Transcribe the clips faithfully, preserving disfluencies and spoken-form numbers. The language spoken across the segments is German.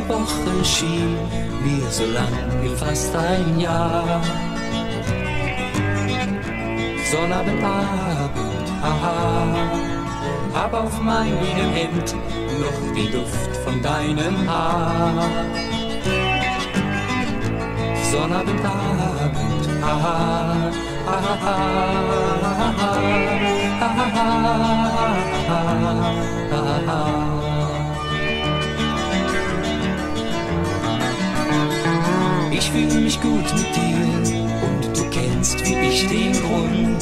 Woche schien mir so lang wie fast ein Jahr. Sonnabendabend, haha, hab auf meinem Hemd noch den Duft von deinem Haar. Sonnabendabend, haha, haha, haha. Ich fühl mich gut mit dir und du kennst wie ich den Grund.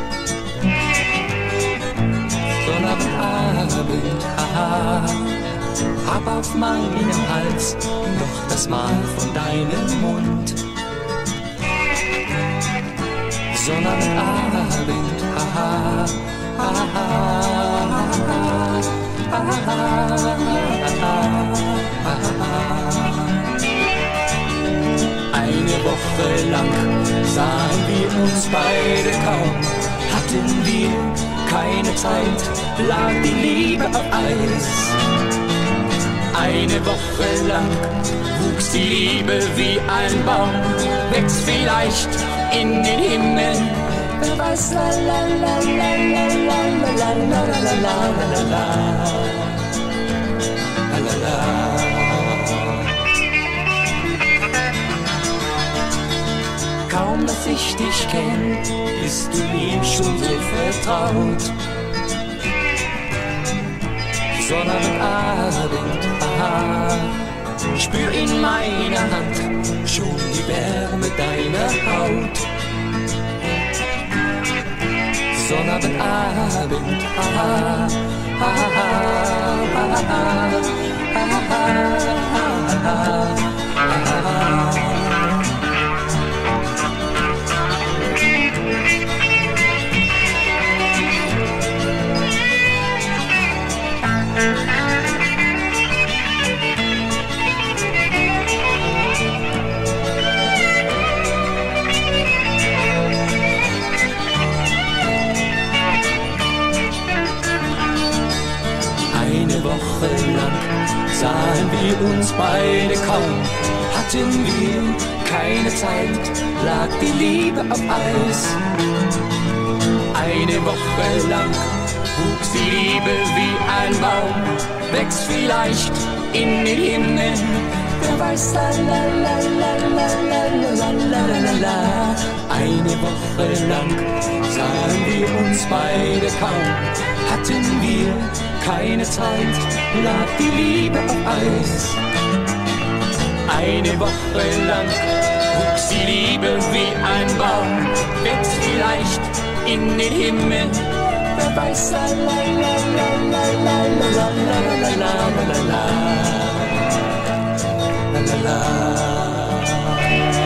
Sonnabendabend, haha, hab auf meinem Hals noch das Mal von deinem Mund. Sonnabendabend, haha, haha, haha, haha. Eine Woche lang sahen wir uns beide kaum, hatten wir keine Zeit, lag die Liebe auf Eis. Eine Woche lang wuchs die Liebe wie ein Baum, wächst vielleicht in den Himmel, wer weiß, la la la la la la la la la la la la la. Kaum, dass ich dich kenn, bist du mir schon so vertraut. Sonnabendabend, aha, spür in meiner Hand schon die Wärme deiner Haut. Sonnabendabend, aha, aha, aha, aha, aha, aha, aha. Eine Woche lang sahen wir uns beide kaum, hatten wir keine Zeit, lag die Liebe auf Eis. Eine Woche lang wuchs die Liebe wie ein Baum, wächst vielleicht in den Himmel, wer weiß, la la la la la la la la la la. Eine Woche lang sahen wir uns beide kaum, hatten wir keine Zeit, lag die Liebe auf Eis. Eine Woche lang wuchs die Liebe wie ein Baum, wächst vielleicht in den Himmel, wer weiß, la la la la la la la la la la la la la la la.